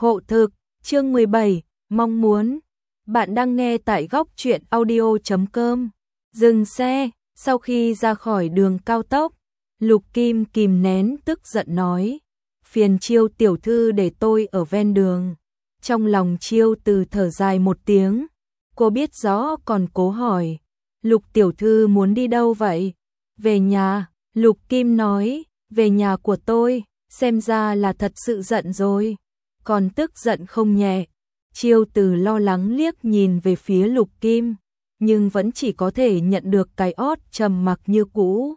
Hộ thực, chương 17, mong muốn. Bạn đang nghe tại góc truyện audio.com. Dừng xe, sau khi ra khỏi đường cao tốc, Lục Kim kìm nén tức giận nói. Phiền Chiêu tiểu thư để tôi ở ven đường. Trong lòng Chiêu Từ thở dài một tiếng. Cô biết rõ còn cố hỏi. Lục tiểu thư muốn đi đâu vậy? Về nhà, Lục Kim nói. Về nhà của tôi, xem ra là thật sự giận rồi. Còn tức giận không nhẹ. Chiêu Từ lo lắng liếc nhìn về phía Lục Kim, nhưng vẫn chỉ có thể nhận được cái ót trầm mặc như cũ.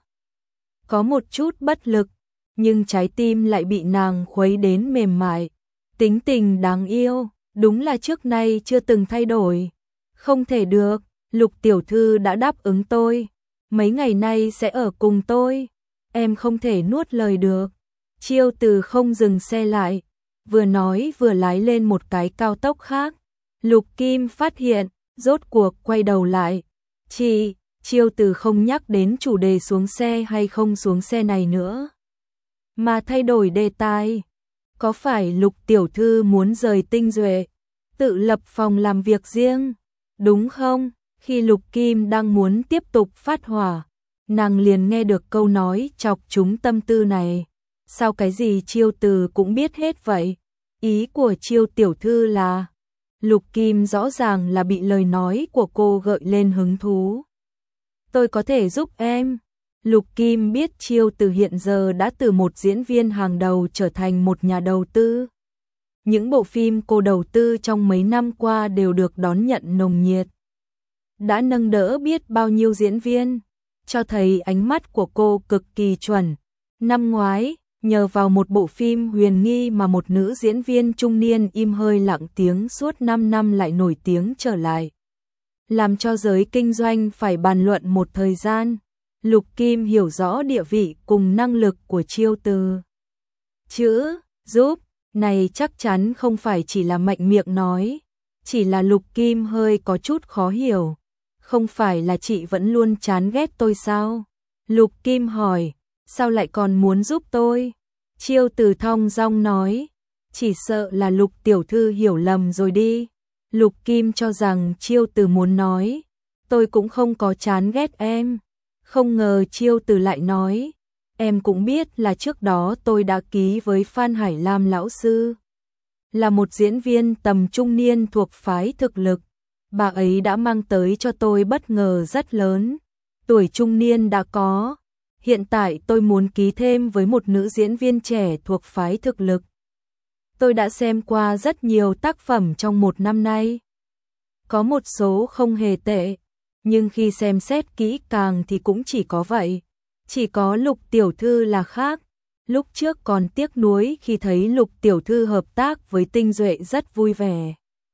Có một chút bất lực, nhưng trái tim lại bị nàng khuấy đến mềm mại. Tính tình đáng yêu, đúng là trước nay chưa từng thay đổi. Không thể được, Lục tiểu thư đã đáp ứng tôi, mấy ngày nay sẽ ở cùng tôi. Em không thể nuốt lời được. Chiêu Từ không dừng xe lại, vừa nói vừa lái lên một cái cao tốc khác. Lục Kim phát hiện, rốt cuộc quay đầu lại. Chị, Chiêu Từ không nhắc đến chủ đề xuống xe hay không xuống xe này nữa, mà thay đổi đề tài. Có phải Lục tiểu thư muốn rời Tinh Duệ, tự lập phòng làm việc riêng, đúng không? Khi Lục Kim đang muốn tiếp tục phát hỏa, nàng liền nghe được câu nói chọc trúng tâm tư này. Sao cái gì Chiêu Từ cũng biết hết vậy? Ý của Chiêu tiểu thư là... Lục Kim rõ ràng là bị lời nói của cô gợi lên hứng thú. Tôi có thể giúp em. Lục Kim biết Chiêu Từ hiện giờ đã từ một diễn viên hàng đầu trở thành một nhà đầu tư. Những bộ phim cô đầu tư trong mấy năm qua đều được đón nhận nồng nhiệt, đã nâng đỡ biết bao nhiêu diễn viên, cho thấy ánh mắt của cô cực kỳ chuẩn. Năm ngoái, nhờ vào một bộ phim huyền nghi mà một nữ diễn viên trung niên im hơi lặng tiếng suốt 5 năm lại nổi tiếng trở lại, làm cho giới kinh doanh phải bàn luận một thời gian. Lục Kim hiểu rõ địa vị cùng năng lực của Chiêu Từ. Chữ giúp này chắc chắn không phải chỉ là mạnh miệng nói, chỉ là Lục Kim hơi có chút khó hiểu. Không phải là chị vẫn luôn chán ghét tôi sao? Lục Kim hỏi. Sao lại còn muốn giúp tôi? Chiêu Từ thong dong nói. Chỉ sợ là Lục tiểu thư hiểu lầm rồi đi. Lục Kim cho rằng Chiêu Từ muốn nói, tôi cũng không có chán ghét em. Không ngờ Chiêu Từ lại nói, em cũng biết là trước đó tôi đã ký với Phan Hải Lam lão sư, là một diễn viên tầm trung niên thuộc phái thực lực. Bà ấy đã mang tới cho tôi bất ngờ rất lớn. Tuổi trung niên đã có. Hiện tại tôi muốn ký thêm với một nữ diễn viên trẻ thuộc phái thực lực. Tôi đã xem qua rất nhiều tác phẩm trong một năm nay. Có một số không hề tệ, nhưng khi xem xét kỹ càng thì cũng chỉ có vậy. Chỉ có Lục tiểu thư là khác. Lúc trước còn tiếc nuối khi thấy Lục tiểu thư hợp tác với Tinh Duệ rất vui vẻ.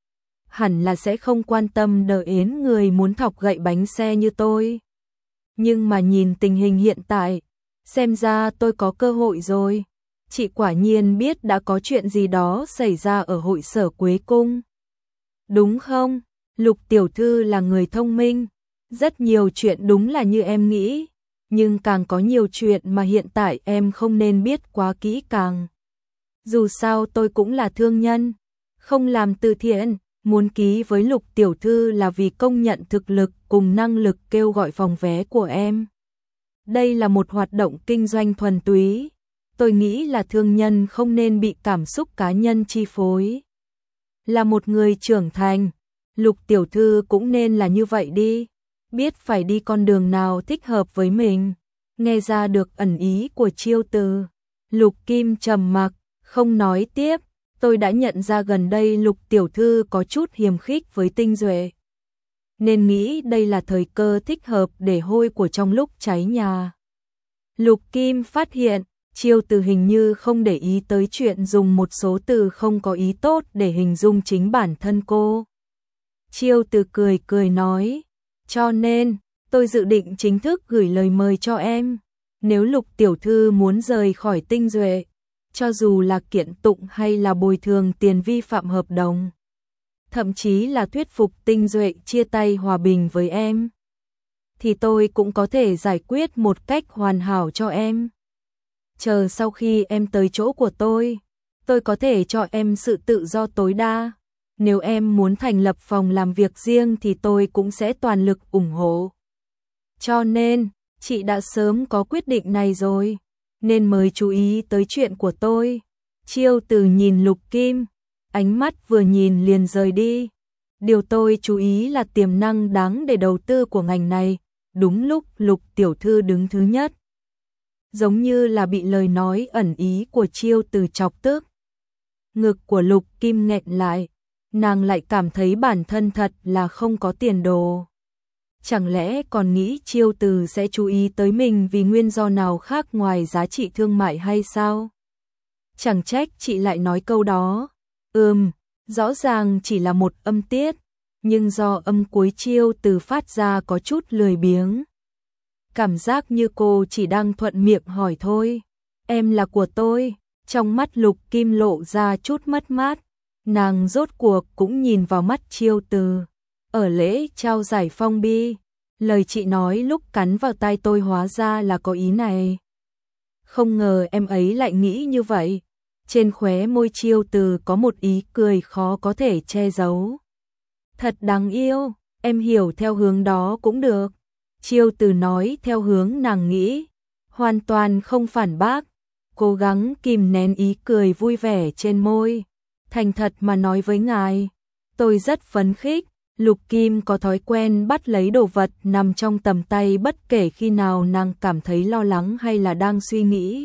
Hẳn là sẽ không quan tâm đến người muốn thọc gậy bánh xe như tôi. Nhưng mà nhìn tình hình hiện tại, xem ra tôi có cơ hội rồi. Chị quả nhiên biết đã có chuyện gì đó xảy ra ở hội sở Quế Cung, đúng không? Lục tiểu thư là người thông minh, rất nhiều chuyện đúng là như em nghĩ, nhưng càng có nhiều chuyện mà hiện tại em không nên biết quá kỹ càng. Dù sao tôi cũng là thương nhân, không làm từ thiện. Muốn ký với Lục tiểu thư là vì công nhận thực lực cùng năng lực kêu gọi phòng vé của em. Đây là một hoạt động kinh doanh thuần túy. Tôi nghĩ là thương nhân không nên bị cảm xúc cá nhân chi phối. Là một người trưởng thành, Lục tiểu thư cũng nên là như vậy đi. Biết phải đi con đường nào thích hợp với mình. Nghe ra được ẩn ý của Chiêu Từ, Lục Kim trầm mặc, không nói tiếp. Tôi đã nhận ra gần đây Lục tiểu thư có chút hiềm khích với Tinh Duệ, nên nghĩ đây là thời cơ thích hợp để hôi của trong lúc cháy nhà. Lục Kim phát hiện, Chiêu Từ hình như không để ý tới chuyện dùng một số từ không có ý tốt để hình dung chính bản thân cô. Chiêu Từ cười cười nói, cho nên, tôi dự định chính thức gửi lời mời cho em. Nếu Lục tiểu thư muốn rời khỏi Tinh Duệ, cho dù là kiện tụng hay là bồi thường tiền vi phạm hợp đồng, thậm chí là thuyết phục Tinh Duệ chia tay hòa bình với em, thì tôi cũng có thể giải quyết một cách hoàn hảo cho em. Chờ sau khi em tới chỗ của tôi có thể cho em sự tự do tối đa. Nếu em muốn thành lập phòng làm việc riêng thì tôi cũng sẽ toàn lực ủng hộ. Cho nên, chị đã sớm có quyết định này rồi, nên mới chú ý tới chuyện của tôi. Chiêu Từ nhìn Lục Kim, ánh mắt vừa nhìn liền rời đi. Điều tôi chú ý là tiềm năng đáng để đầu tư của ngành này. Đúng lúc Lục tiểu thư đứng thứ nhất, giống như là bị lời nói ẩn ý của Chiêu Từ chọc tức. Ngực của Lục Kim nghẹn lại, nàng lại cảm thấy bản thân thật là không có tiền đồ. Chẳng lẽ còn nghĩ Chiêu Từ sẽ chú ý tới mình vì nguyên do nào khác ngoài giá trị thương mại hay sao? Chẳng trách chị lại nói câu đó. Rõ ràng chỉ là một âm tiết, nhưng do âm cuối Chiêu Từ phát ra có chút lười biếng. Cảm giác như cô chỉ đang thuận miệng hỏi thôi. Em là của tôi. Trong mắt Lục Kim lộ ra chút mất mát. Nàng rốt cuộc cũng nhìn vào mắt Chiêu Từ. Ở lễ trao giải Phong Bi, lời chị nói lúc cắn vào tai tôi hóa ra là có ý này. Không ngờ em ấy lại nghĩ như vậy. Trên khóe môi Chiêu Từ có một ý cười khó có thể che giấu. Thật đáng yêu, em hiểu theo hướng đó cũng được. Chiêu Từ nói theo hướng nàng nghĩ, hoàn toàn không phản bác, cố gắng kìm nén ý cười vui vẻ trên môi. Thành thật mà nói với ngài, tôi rất phấn khích. Lục Kim có thói quen bắt lấy đồ vật nằm trong tầm tay bất kể khi nào nàng cảm thấy lo lắng hay là đang suy nghĩ.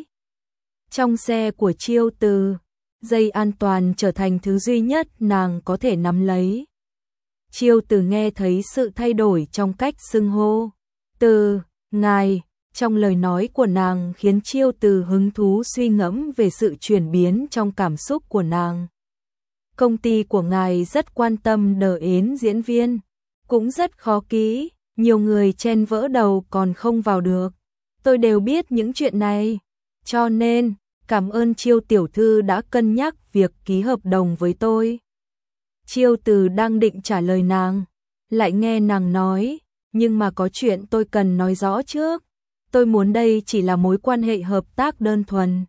Trong xe của Chiêu Từ, dây an toàn trở thành thứ duy nhất nàng có thể nắm lấy. Chiêu Từ nghe thấy sự thay đổi trong cách xưng hô. Từ, ngài, trong lời nói của nàng khiến Chiêu Từ hứng thú suy ngẫm về sự chuyển biến trong cảm xúc của nàng. Công ty của ngài rất quan tâm đến diễn viên, cũng rất khó ký, nhiều người chen vỡ đầu còn không vào được. Tôi đều biết những chuyện này, cho nên cảm ơn Chiêu tiểu thư đã cân nhắc việc ký hợp đồng với tôi. Chiêu Từ đang định trả lời nàng, lại nghe nàng nói, nhưng mà có chuyện tôi cần nói rõ trước. Tôi muốn đây chỉ là mối quan hệ hợp tác đơn thuần.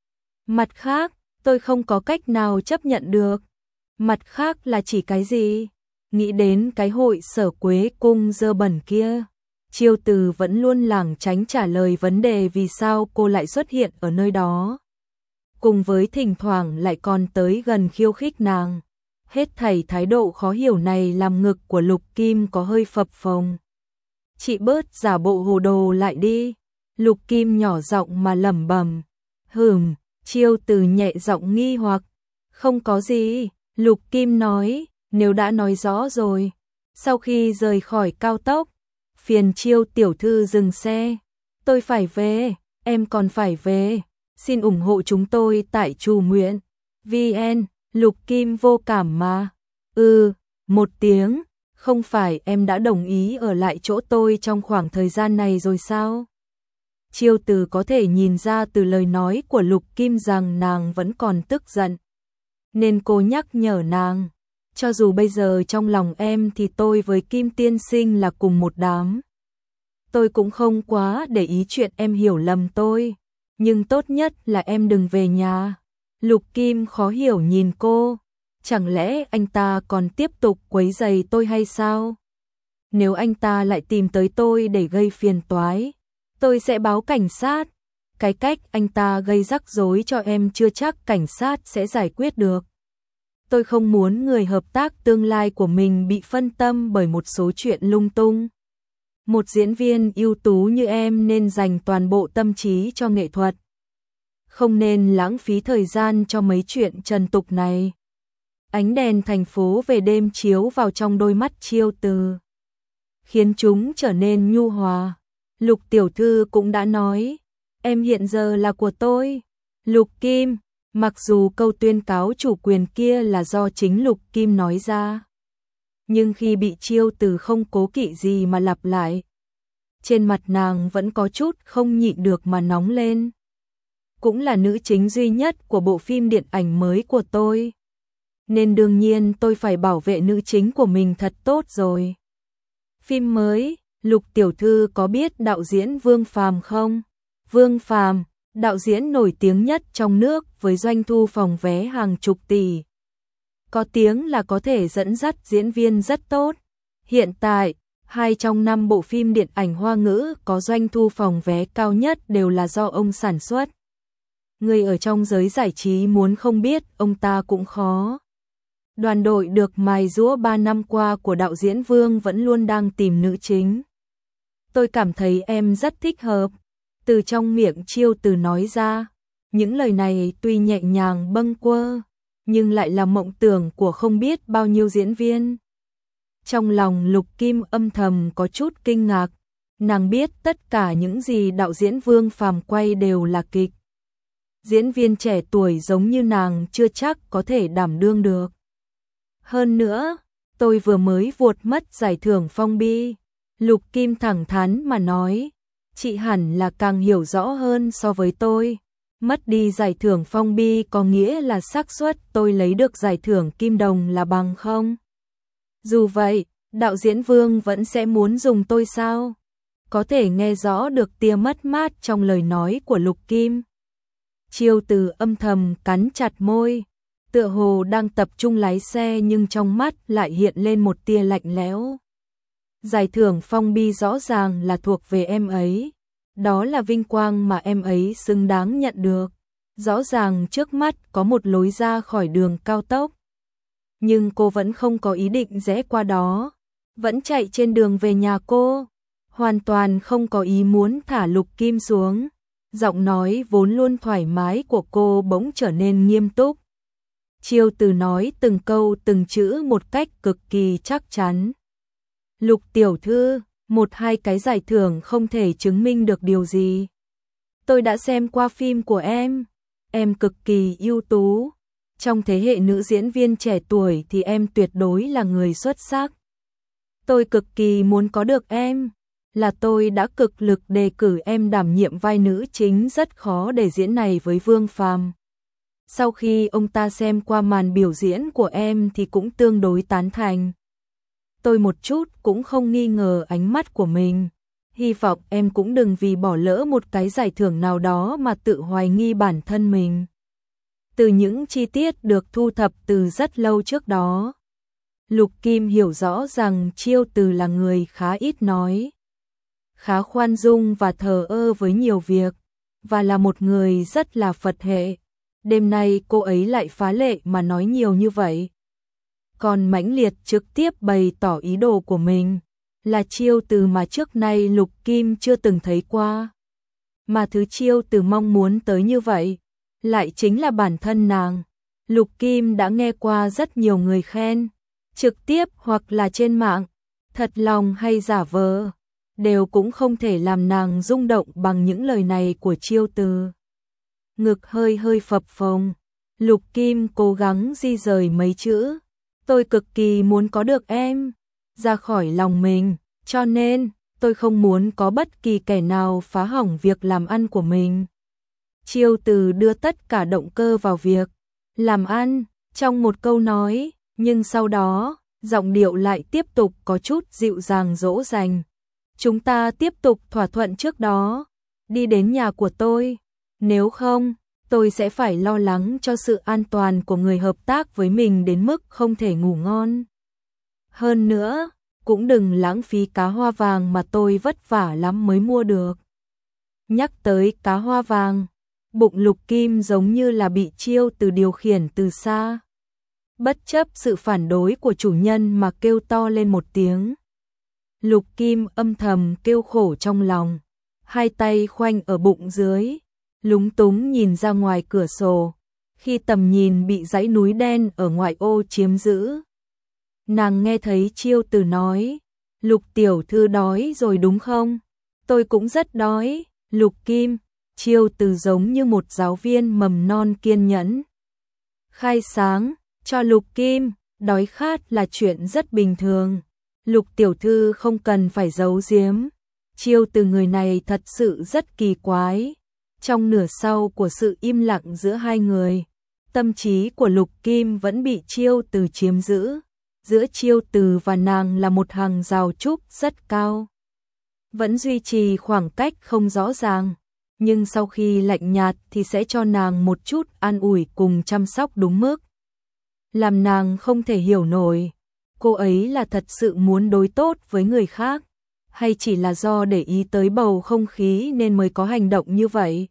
Mặt khác, tôi không có cách nào chấp nhận được. Mặt khác là chỉ cái gì? Nghĩ đến cái hội Sở Quế Cung dơ bẩn kia. Chiêu Từ vẫn luôn lảng tránh trả lời vấn đề vì sao cô lại xuất hiện ở nơi đó. Cùng với thỉnh thoảng lại còn tới gần khiêu khích nàng. Hết thảy thái độ khó hiểu này làm ngực của Lục Kim có hơi phập phồng. Chị bớt giả bộ hồ đồ lại đi. Lục Kim nhỏ giọng mà lẩm bẩm. Chiêu Từ nhẹ giọng nghi hoặc. Không có gì, Lục Kim nói, nếu đã nói rõ rồi. Sau khi rời khỏi cao tốc, phiền Chiêu tiểu thư dừng xe. Tôi phải về, em còn phải về. Xin ủng hộ chúng tôi tại Trù Nguyện. VN, Lục Kim vô cảm mà. Một tiếng, không phải em đã đồng ý ở lại chỗ tôi trong khoảng thời gian này rồi sao? Chiêu Từ có thể nhìn ra từ lời nói của Lục Kim rằng nàng vẫn còn tức giận. Nên cô nhắc nhở nàng, cho dù bây giờ trong lòng em thì tôi với Kim tiên sinh là cùng một đám. Tôi cũng không quá để ý chuyện em hiểu lầm tôi, nhưng tốt nhất là em đừng về nhà. Lục Kim khó hiểu nhìn cô, chẳng lẽ anh ta còn tiếp tục quấy rầy tôi hay sao? Nếu anh ta lại tìm tới tôi để gây phiền toái, tôi sẽ báo cảnh sát. Cái cách anh ta gây rắc rối cho em chưa chắc cảnh sát sẽ giải quyết được. Tôi không muốn người hợp tác tương lai của mình bị phân tâm bởi một số chuyện lung tung. Một diễn viên ưu tú như em nên dành toàn bộ tâm trí cho nghệ thuật. Không nên lãng phí thời gian cho mấy chuyện trần tục này. Ánh đèn thành phố về đêm chiếu vào trong đôi mắt Chiêu Từ, khiến chúng trở nên nhu hòa. Lục tiểu thư cũng đã nói, em hiện giờ là của tôi. Lục Kim, mặc dù câu tuyên cáo chủ quyền kia là do chính Lục Kim nói ra, nhưng khi bị Chiêu Từ không cố kỵ gì mà lặp lại, trên mặt nàng vẫn có chút không nhịn được mà nóng lên. Cũng là nữ chính duy nhất của bộ phim điện ảnh mới của tôi, nên đương nhiên tôi phải bảo vệ nữ chính của mình thật tốt rồi. Phim mới, Lục tiểu thư có biết đạo diễn Vương Phàm không? Vương Phàm, đạo diễn nổi tiếng nhất trong nước với doanh thu phòng vé hàng chục tỷ. Có tiếng là có thể dẫn dắt diễn viên rất tốt. Hiện tại, 2 trong 5 bộ phim điện ảnh Hoa ngữ có doanh thu phòng vé cao nhất đều là do ông sản xuất. Người ở trong giới giải trí muốn không biết ông ta cũng khó. Đoàn đội được mài giũa 3 năm qua của đạo diễn Vương vẫn luôn đang tìm nữ chính. Tôi cảm thấy em rất thích hợp. Từ trong miệng Chiêu Từ nói ra, những lời này tuy nhẹ nhàng bâng quơ, nhưng lại là mộng tưởng của không biết bao nhiêu diễn viên. Trong lòng Lục Kim âm thầm có chút kinh ngạc, nàng biết tất cả những gì đạo diễn Vương Phàm quay đều là kịch. Diễn viên trẻ tuổi giống như nàng chưa chắc có thể đảm đương được. Hơn nữa, tôi vừa mới vuột mất giải thưởng Phong Bi. Lục Kim thẳng thắn mà nói, chị hẳn là càng hiểu rõ hơn so với tôi. Mất đi giải thưởng Phong Bi có nghĩa là xác suất tôi lấy được giải thưởng Kim Đồng là bằng không? Dù vậy, đạo diễn Vương vẫn sẽ muốn dùng tôi sao? Có thể nghe rõ được tia mất mát trong lời nói của Lục Kim. Chiêu Từ âm thầm cắn chặt môi, tựa hồ đang tập trung lái xe nhưng trong mắt lại hiện lên một tia lạnh lẽo. Giải thưởng Phong Bi rõ ràng là thuộc về em ấy. Đó là vinh quang mà em ấy xứng đáng nhận được. Rõ ràng trước mắt có một lối ra khỏi đường cao tốc. Nhưng cô vẫn không có ý định rẽ qua đó. Vẫn chạy trên đường về nhà cô. Hoàn toàn không có ý muốn thả Lục Kim xuống. Giọng nói vốn luôn thoải mái của cô bỗng trở nên nghiêm túc. Chiêu Từ nói từng câu từng chữ một cách cực kỳ chắc chắn. Lục tiểu thư, 1-2 cái giải thưởng không thể chứng minh được điều gì. Tôi đã xem qua phim của em cực kỳ ưu tú. Trong thế hệ nữ diễn viên trẻ tuổi thì em tuyệt đối là người xuất sắc. Tôi cực kỳ muốn có được em. Là tôi đã cực lực đề cử em đảm nhiệm vai nữ chính rất khó để diễn này với Vương Phàm. Sau khi ông ta xem qua màn biểu diễn của em thì cũng tương đối tán thành. Tôi một chút cũng không nghi ngờ ánh mắt của mình. Hy vọng em cũng đừng vì bỏ lỡ một cái giải thưởng nào đó mà tự hoài nghi bản thân mình. Từ những chi tiết được thu thập từ rất lâu trước đó, Lục Kim hiểu rõ rằng Chiêu Từ là người khá ít nói, khá khoan dung và thờ ơ với nhiều việc, và là một người rất là Phật hệ. Đêm nay cô ấy lại phá lệ mà nói nhiều như vậy. Còn mãnh liệt trực tiếp bày tỏ ý đồ của mình, là Chiêu Từ mà trước nay Lục Kim chưa từng thấy qua. Mà thứ Chiêu Từ mong muốn tới như vậy, lại chính là bản thân nàng. Lục Kim đã nghe qua rất nhiều người khen, trực tiếp hoặc là trên mạng, thật lòng hay giả vờ, đều cũng không thể làm nàng rung động bằng những lời này của Chiêu Từ. Ngực hơi hơi phập phồng, Lục Kim cố gắng di rời mấy chữ. Tôi cực kỳ muốn có được em ra khỏi lòng mình, cho nên tôi không muốn có bất kỳ kẻ nào phá hỏng việc làm ăn của mình. Chiêu Từ đưa tất cả động cơ vào việc làm ăn trong một câu nói, nhưng sau đó, giọng điệu lại tiếp tục có chút dịu dàng dỗ dành. Chúng ta tiếp tục thỏa thuận trước đó, đi đến nhà của tôi, nếu không, tôi sẽ phải lo lắng cho sự an toàn của người hợp tác với mình đến mức không thể ngủ ngon. Hơn nữa, cũng đừng lãng phí cá hoa vàng mà tôi vất vả lắm mới mua được. Nhắc tới cá hoa vàng, bụng Lục Kim giống như là bị Chiêu Từ điều khiển từ xa. Bất chấp sự phản đối của chủ nhân mà kêu to lên một tiếng. Lục Kim âm thầm kêu khổ trong lòng, hai tay khoanh ở bụng dưới, lúng túng nhìn ra ngoài cửa sổ, khi tầm nhìn bị dãy núi đen ở ngoại ô chiếm giữ. Nàng nghe thấy Chiêu Từ nói, Lục tiểu thư đói rồi đúng không? Tôi cũng rất đói, Lục Kim. Chiêu Từ giống như một giáo viên mầm non kiên nhẫn. Khai sáng, cho Lục Kim, đói khát là chuyện rất bình thường. Lục tiểu thư không cần phải giấu giếm. Chiêu Từ người này thật sự rất kỳ quái. Trong nửa sau của sự im lặng giữa hai người, tâm trí của Lục Kim vẫn bị Chiêu Từ chiếm giữ. Giữa Chiêu Từ và nàng là một hàng rào trúc rất cao, vẫn duy trì khoảng cách không rõ ràng. nhưng sau khi lạnh nhạt thì sẽ cho nàng một chút an ủi cùng chăm sóc đúng mức. Làm nàng không thể hiểu nổi, cô ấy là thật sự muốn đối tốt với người khác, hay chỉ là do để ý tới bầu không khí nên mới có hành động như vậy.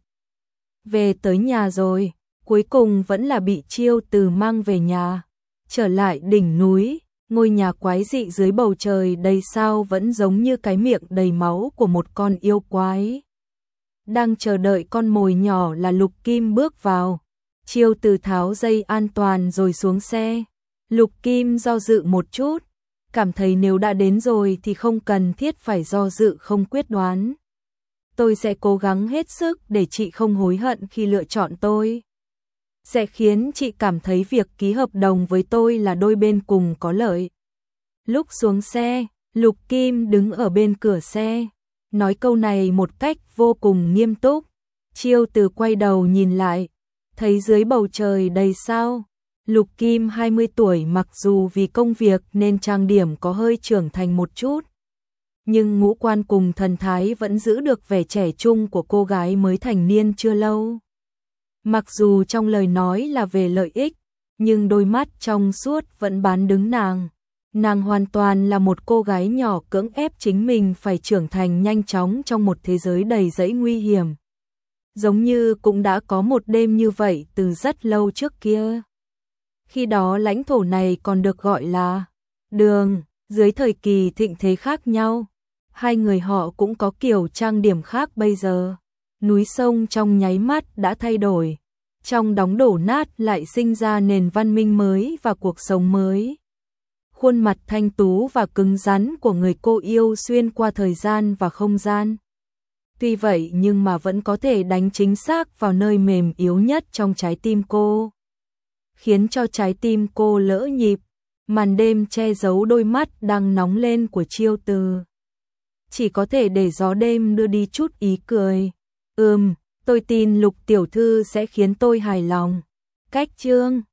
Về tới nhà rồi, cuối cùng vẫn là bị Chiêu Từ mang về nhà. Trở lại đỉnh núi, ngôi nhà quái dị dưới bầu trời đầy sao vẫn giống như cái miệng đầy máu của một con yêu quái. Đang chờ đợi con mồi nhỏ là Lục Kim bước vào. Chiêu Từ tháo dây an toàn rồi xuống xe. Lục Kim do dự một chút, cảm thấy nếu đã đến rồi thì không cần thiết phải do dự không quyết đoán. Tôi sẽ cố gắng hết sức để chị không hối hận khi lựa chọn tôi. Sẽ khiến chị cảm thấy việc ký hợp đồng với tôi là đôi bên cùng có lợi. Lúc xuống xe, Lục Kim đứng ở bên cửa xe, nói câu này một cách vô cùng nghiêm túc. Chiêu Từ quay đầu nhìn lại, thấy dưới bầu trời đầy sao. Lục Kim 20 tuổi, mặc dù vì công việc nên trang điểm có hơi trưởng thành một chút, nhưng ngũ quan cùng thần thái vẫn giữ được vẻ trẻ trung của cô gái mới thành niên chưa lâu. Mặc dù trong lời nói là về lợi ích, nhưng đôi mắt trong suốt vẫn bán đứng nàng. Nàng hoàn toàn là một cô gái nhỏ cưỡng ép chính mình phải trưởng thành nhanh chóng trong một thế giới đầy rẫy nguy hiểm. Giống như cũng đã có một đêm như vậy từ rất lâu trước kia. Khi đó lãnh thổ này còn được gọi là Đường, dưới thời kỳ thịnh thế khác nhau. Hai người họ cũng có kiểu trang điểm khác bây giờ. Núi sông trong nháy mắt đã thay đổi. Trong đống đổ nát lại sinh ra nền văn minh mới và cuộc sống mới. Khuôn mặt thanh tú và cứng rắn của người cô yêu xuyên qua thời gian và không gian. Tuy vậy nhưng mà vẫn có thể đánh chính xác vào nơi mềm yếu nhất trong trái tim cô, khiến cho trái tim cô lỡ nhịp. Màn đêm che giấu đôi mắt đang nóng lên của Chiêu Từ. Chỉ có thể để gió đêm đưa đi chút ý cười. Tôi tin Lục tiểu thư sẽ khiến tôi hài lòng. Cách chương